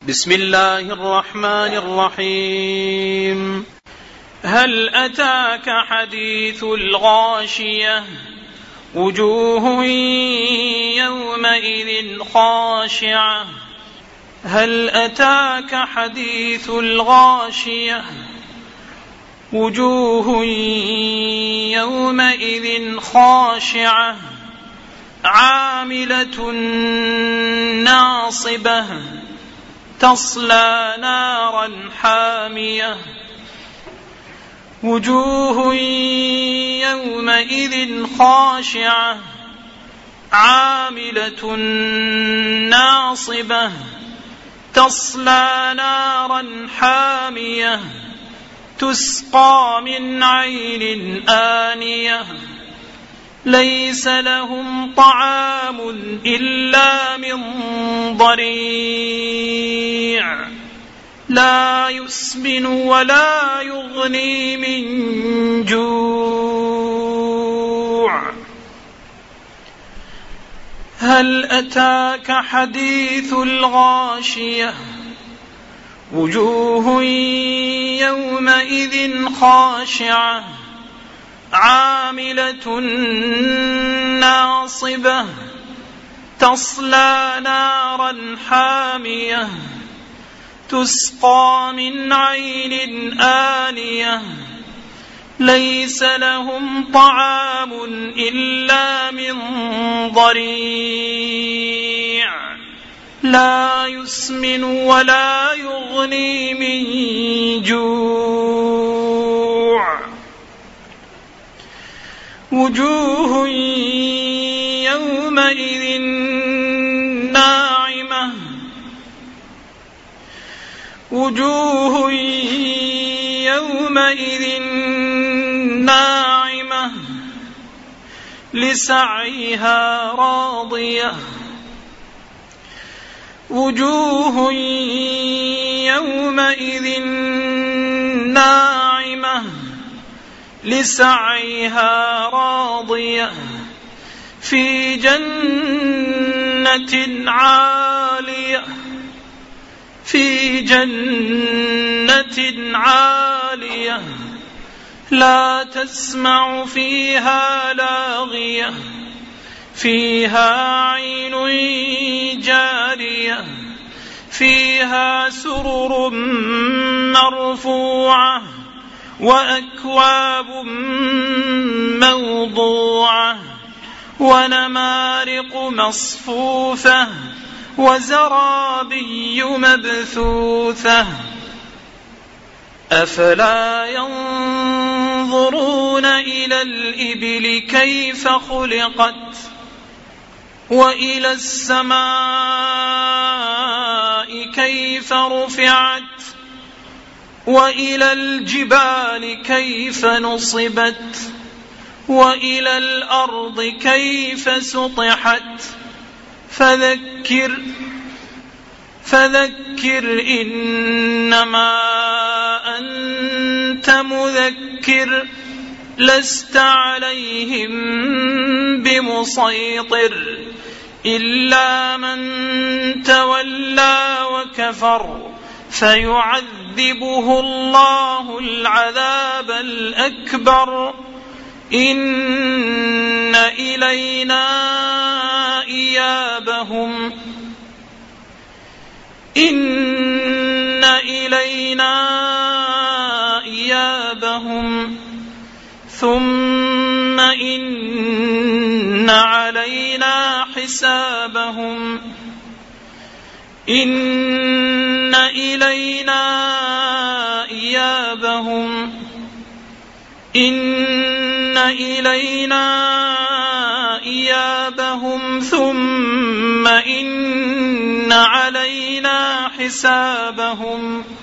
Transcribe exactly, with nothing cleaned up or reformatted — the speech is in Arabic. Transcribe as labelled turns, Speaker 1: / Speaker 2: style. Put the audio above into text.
Speaker 1: بسم الله الرحمن الرحيم. هل أتاك حديث الغاشية وجوه يومئذ خاشعة هل أتاك حديث الغاشية وجوه يومئذ خاشعة عاملة ناصبة تصلى نارا حامية وجوه يومئذ خاشعة عاملة ناصبة تصلى نارا حامية تسقى من عين آنية ليس لهم طعام إلا من ضريع لا يسمن ولا يغني من جوع. هل أتاك حديث الغاشية وجوه يومئذ خاشعة عاملة ناصبة تصلى نارا حامية تسقى من عين آنية ليس لهم طعام إلا من ضريع لا يسمن ولا يغني من جوع. وجوه يومئذ ناعمة وجوه يومئذ ناعمة لسعيها راضية وجوه يومئذ ناعمة لسعيها راضية في جنة عالية في جنة عالية لا تسمع فيها لاغية فيها عين جارية فيها سرر مرفوعة وأكواب موضوعة ونمارق مصفوفة وزرابي مبثوثة أفلا ينظرون إلى الإبل كيف خلقت وإلى السماء كيف رفعت وإلى الجبال كيف نصبت وإلى الأرض كيف سطحت فذكر فذكر إنما أنت مذكر لست عليهم بمسيطر إلا من تولى وكفر فيعذبه الله العذاب الأكبر إن إلينا إيابهم إن إلينا إيابهم ثم إن علينا حسابهم إن إلينا إيابهم إن إلينا إيابهم ثم إن علينا حسابهم